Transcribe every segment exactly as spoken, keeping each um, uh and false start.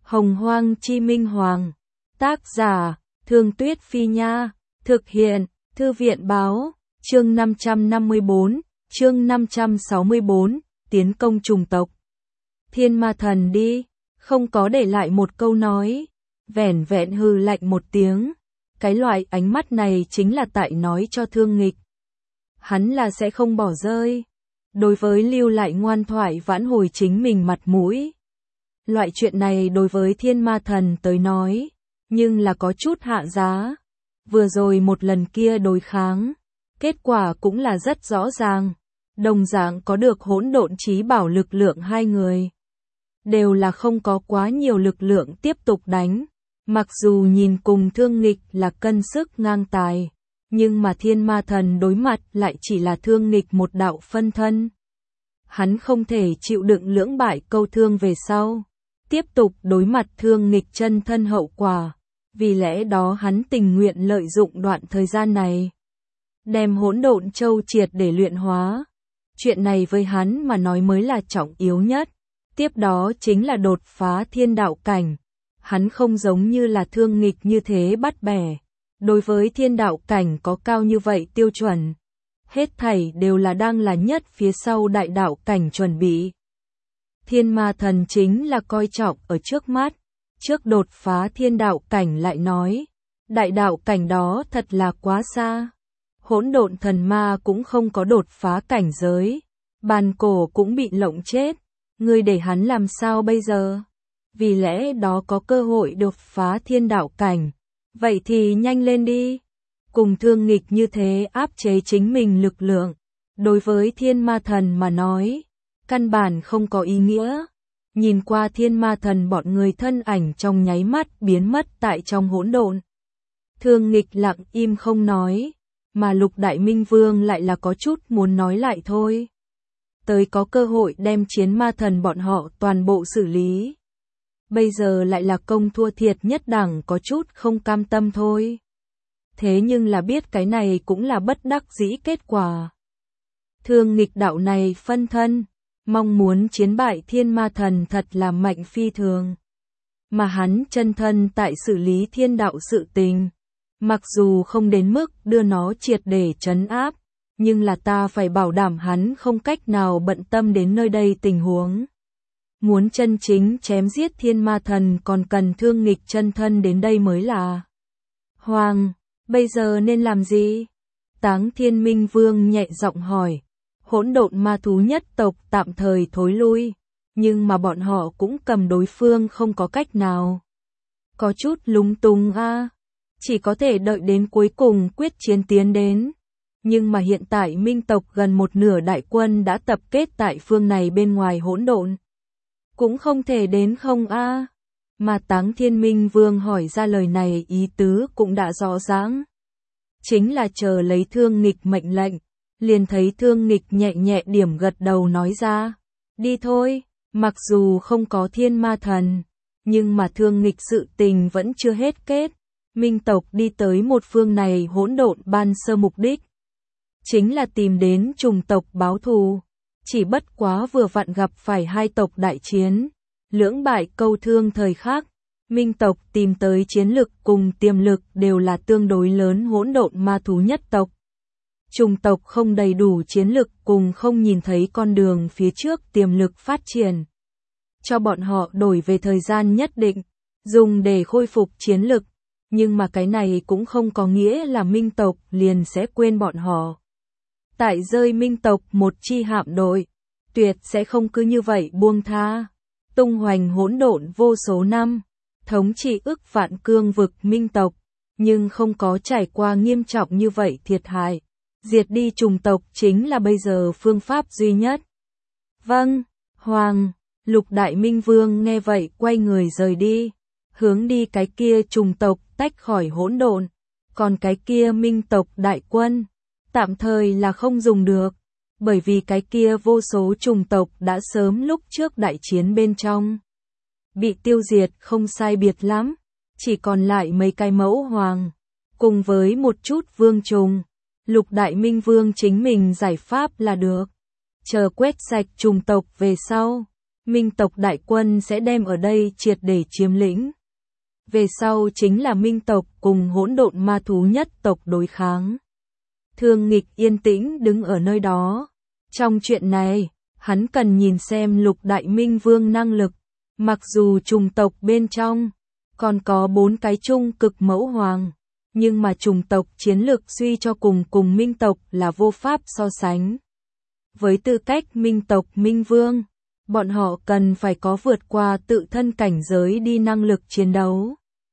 Hồng Hoang Chi Minh Hoàng. Tác giả, Thương Tuyết Phi Nha. Thực hiện, Thư viện Báo. Chương năm trăm năm mươi bốn, chương năm trăm sáu mươi bốn, tiến công trùng tộc. Thiên Ma Thần đi, không có để lại một câu nói, vẻn vẹn hừ lạnh một tiếng. Cái loại ánh mắt này chính là tại nói cho Thương Nghịch. Hắn là sẽ không bỏ rơi. Đối với lưu lại ngoan thoại vãn hồi chính mình mặt mũi. Loại chuyện này đối với Thiên Ma Thần tới nói, nhưng là có chút hạ giá. Vừa rồi một lần kia đối kháng, kết quả cũng là rất rõ ràng. Đồng dạng có được hỗn độn chí bảo lực lượng hai người. Đều là không có quá nhiều lực lượng tiếp tục đánh. Mặc dù nhìn cùng Thương Nghịch là cân sức ngang tài, nhưng mà Thiên Ma Thần đối mặt lại chỉ là Thương Nghịch một đạo phân thân. Hắn không thể chịu đựng lưỡng bại câu thương về sau, tiếp tục đối mặt Thương Nghịch chân thân hậu quả, vì lẽ đó hắn tình nguyện lợi dụng đoạn thời gian này, đem hỗn độn châu triệt để luyện hóa. Chuyện này với hắn mà nói mới là trọng yếu nhất, tiếp đó chính là đột phá thiên đạo cảnh. Hắn không giống như là Thương Nghịch như thế bắt bẻ, đối với thiên đạo cảnh có cao như vậy tiêu chuẩn. Hết thảy đều là đang là nhất phía sau đại đạo cảnh chuẩn bị. Thiên Ma Thần chính là coi trọng ở trước mắt, trước đột phá thiên đạo cảnh lại nói, đại đạo cảnh đó thật là quá xa. Hỗn độn thần ma cũng không có đột phá cảnh giới, bàn cổ cũng bị lộng chết, ngươi để hắn làm sao bây giờ? Vì lẽ đó có cơ hội đột phá thiên đạo cảnh, vậy thì nhanh lên đi. Cùng Thương Nghịch như thế áp chế chính mình lực lượng, đối với Thiên Ma Thần mà nói, căn bản không có ý nghĩa. Nhìn qua Thiên Ma Thần bọn người thân ảnh trong nháy mắt biến mất tại trong hỗn độn. Thương Nghịch lặng im không nói, mà Lục Đại Minh Vương lại là có chút muốn nói lại thôi. Tới có cơ hội đem Chiến Ma Thần bọn họ toàn bộ xử lý. Bây giờ lại là công thua thiệt nhất đẳng, có chút không cam tâm thôi. Thế nhưng là biết cái này cũng là bất đắc dĩ kết quả. Thương Nghịch đạo này phân thân, mong muốn chiến bại Thiên Ma Thần thật là mạnh phi thường. Mà hắn chân thân tại xử lý thiên đạo sự tình, mặc dù không đến mức đưa nó triệt để trấn áp, nhưng là ta phải bảo đảm hắn không cách nào bận tâm đến nơi đây tình huống. Muốn chân chính chém giết Thiên Ma Thần còn cần Thương Nghịch chân thân đến đây mới là. Hoàng, bây giờ nên làm gì? Táng Thiên Minh Vương nhẹ giọng hỏi. Hỗn độn ma thú nhất tộc tạm thời thối lui, nhưng mà bọn họ cũng cầm đối phương không có cách nào. Có chút lúng túng a, à. Chỉ có thể đợi đến cuối cùng quyết chiến tiến đến. Nhưng mà hiện tại Minh tộc gần một nửa đại quân đã tập kết tại phương này bên ngoài hỗn độn. Cũng không thể đến không a à. Mà Táng Thiên Minh Vương hỏi ra lời này ý tứ cũng đã rõ ràng. Chính là chờ lấy Thương Nghịch mệnh lệnh. Liền thấy Thương Nghịch nhẹ nhẹ điểm gật đầu nói ra. Đi thôi, mặc dù không có Thiên Ma Thần, nhưng mà Thương Nghịch sự tình vẫn chưa hết kết. Minh tộc đi tới một phương này hỗn độn ban sơ mục đích. Chính là tìm đến trùng tộc báo thù. Chỉ bất quá vừa vặn gặp phải hai tộc đại chiến. Lưỡng bại câu thương thời khắc. Minh tộc tìm tới chiến lực cùng tiềm lực đều là tương đối lớn hỗn độn ma thú nhất tộc. Trùng tộc không đầy đủ chiến lực cùng không nhìn thấy con đường phía trước tiềm lực phát triển. Cho bọn họ đổi về thời gian nhất định, dùng để khôi phục chiến lực. Nhưng mà cái này cũng không có nghĩa là Minh tộc liền sẽ quên bọn họ. Tại rơi Minh tộc một chi hạm đội, tuyệt sẽ không cứ như vậy buông tha. Tung hoành hỗn độn vô số năm, thống trị ức vạn cương vực Minh tộc, nhưng không có trải qua nghiêm trọng như vậy thiệt hại. Diệt đi trùng tộc chính là bây giờ phương pháp duy nhất. Vâng, Hoàng. Lục Đại Minh Vương nghe vậy quay người rời đi, hướng đi cái kia trùng tộc tách khỏi hỗn độn, còn cái kia Minh tộc đại quân, tạm thời là không dùng được, bởi vì cái kia vô số trùng tộc đã sớm lúc trước đại chiến bên trong. Bị tiêu diệt không sai biệt lắm, chỉ còn lại mấy cái mẫu hoàng, cùng với một chút vương trùng. Lục Đại Minh Vương chính mình giải pháp là được. Chờ quét sạch trùng tộc về sau, Minh tộc đại quân sẽ đem ở đây triệt để chiếm lĩnh. Về sau chính là Minh tộc cùng hỗn độn ma thú nhất tộc đối kháng. Thương Nghịch yên tĩnh đứng ở nơi đó. Trong chuyện này, hắn cần nhìn xem Lục Đại Minh Vương năng lực. Mặc dù trùng tộc bên trong còn có bốn cái trung cực mẫu hoàng, nhưng mà trùng tộc chiến lược suy cho cùng cùng Minh tộc là vô pháp so sánh. Với tư cách Minh tộc Minh Vương, bọn họ cần phải có vượt qua tự thân cảnh giới đi năng lực chiến đấu.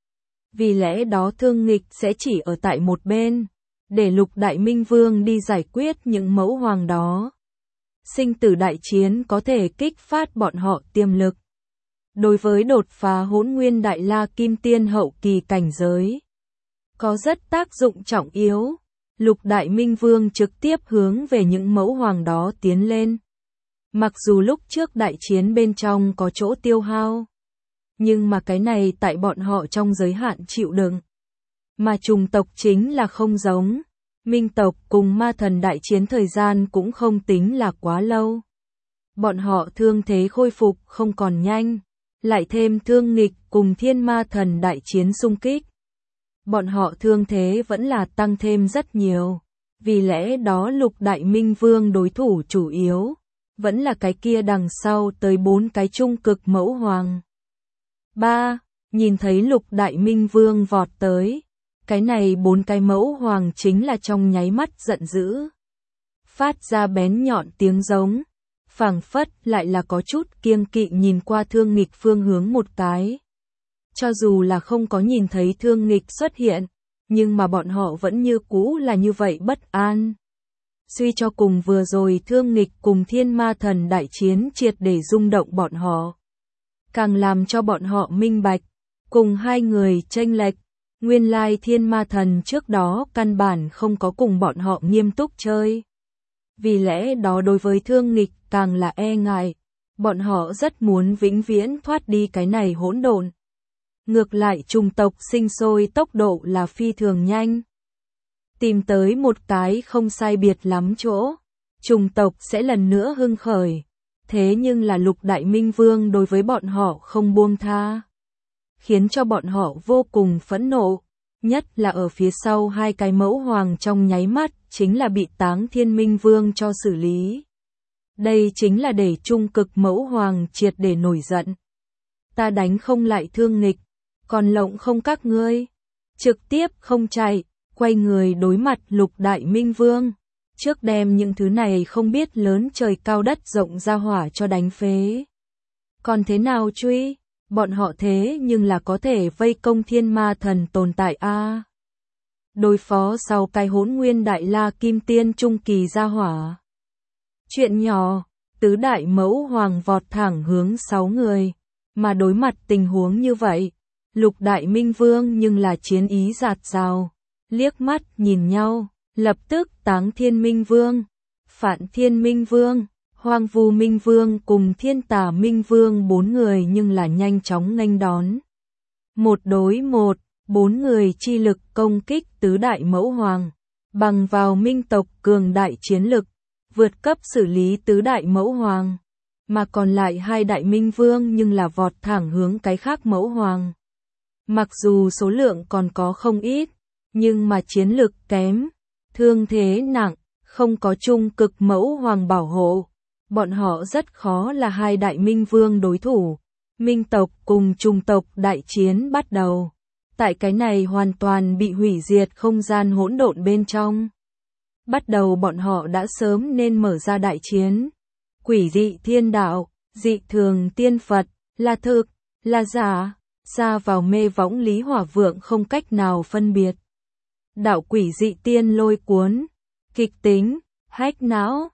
Vì lẽ đó Thương Nghịch sẽ chỉ ở tại một bên, để Lục Đại Minh Vương đi giải quyết những mẫu hoàng đó. Sinh tử đại chiến có thể kích phát bọn họ tiềm lực. Đối với đột phá Hỗn Nguyên Đại La Kim Tiên hậu kỳ cảnh giới, có rất tác dụng trọng yếu. Lục Đại Minh Vương trực tiếp hướng về những mẫu hoàng đó tiến lên. Mặc dù lúc trước đại chiến bên trong có chỗ tiêu hao, nhưng mà cái này tại bọn họ trong giới hạn chịu đựng. Mà trùng tộc chính là không giống. Minh tộc cùng ma thần đại chiến thời gian cũng không tính là quá lâu. Bọn họ thương thế khôi phục không còn nhanh, lại thêm Thương Nghịch cùng thiên ma thần đại chiến xung kích. Bọn họ thương thế vẫn là tăng thêm rất nhiều, vì lẽ đó Lục Đại Minh Vương đối thủ chủ yếu, vẫn là cái kia đằng sau tới bốn cái trung cực mẫu hoàng. ba. Nhìn thấy Lục Đại Minh Vương vọt tới, cái này bốn cái mẫu hoàng chính là trong nháy mắt giận dữ. Phát ra bén nhọn tiếng giống, phảng phất lại là có chút kiêng kỵ nhìn qua Thương Nghịch phương hướng một cái. Cho dù là không có nhìn thấy Thương Nghịch xuất hiện, nhưng mà bọn họ vẫn như cũ là như vậy bất an. Suy cho cùng vừa rồi Thương Nghịch cùng thiên ma thần đại chiến triệt để rung động bọn họ. Càng làm cho bọn họ minh bạch, cùng hai người chênh lệch, nguyên lai thiên ma thần trước đó căn bản không có cùng bọn họ nghiêm túc chơi. Vì lẽ đó đối với Thương Nghịch càng là e ngại, bọn họ rất muốn vĩnh viễn thoát đi cái này hỗn độn. Ngược lại trùng tộc sinh sôi tốc độ là phi thường nhanh. Tìm tới một cái không sai biệt lắm chỗ, trùng tộc sẽ lần nữa hưng khởi. Thế nhưng là Lục Đại Minh Vương đối với bọn họ không buông tha, khiến cho bọn họ vô cùng phẫn nộ, nhất là ở phía sau hai cái mẫu hoàng trong nháy mắt chính là bị Táng Thiên Minh Vương cho xử lý. Đây chính là để trung cực mẫu hoàng triệt để nổi giận. Ta đánh không lại Thương Nghịch, còn lộng không các ngươi. Trực tiếp không chạy, quay người đối mặt Lục Đại Minh Vương. Trước đem những thứ này không biết lớn trời cao đất rộng ra hỏa cho đánh phế. Còn thế nào truy? Bọn họ thế nhưng là có thể vây công thiên ma thần tồn tại a. À, đối phó sau cái Hỗn Nguyên Đại La Kim Tiên trung kỳ ra hỏa. Chuyện nhỏ, tứ đại mẫu hoàng vọt thẳng hướng sáu người, mà đối mặt tình huống như vậy, Lục Đại Minh Vương nhưng là chiến ý dạt dào, liếc mắt nhìn nhau, lập tức Táng Thiên Minh Vương, Phạn Thiên Minh Vương, Hoang Vu Minh Vương cùng Thiên Tà Minh Vương bốn người nhưng là nhanh chóng nghênh đón. Một đối một, bốn người chi lực công kích tứ đại mẫu hoàng, bằng vào minh tộc cường đại chiến lực, vượt cấp xử lý tứ đại mẫu hoàng, mà còn lại hai đại minh vương nhưng là vọt thẳng hướng cái khác mẫu hoàng. Mặc dù số lượng còn có không ít, nhưng mà chiến lực kém, thương thế nặng, không có trung cực mẫu hoàng bảo hộ, bọn họ rất khó là hai đại minh vương đối thủ. Minh tộc cùng trùng tộc đại chiến bắt đầu. Tại cái này hoàn toàn bị hủy diệt không gian hỗn độn bên trong. Bắt đầu bọn họ đã sớm nên mở ra đại chiến. Quỷ dị thiên đạo, dị thường tiên Phật, là thực, là giả, ra vào mê võng Lý Hỏa Vượng không cách nào phân biệt. Đạo quỷ dị tiên lôi cuốn, kịch tính, hách não,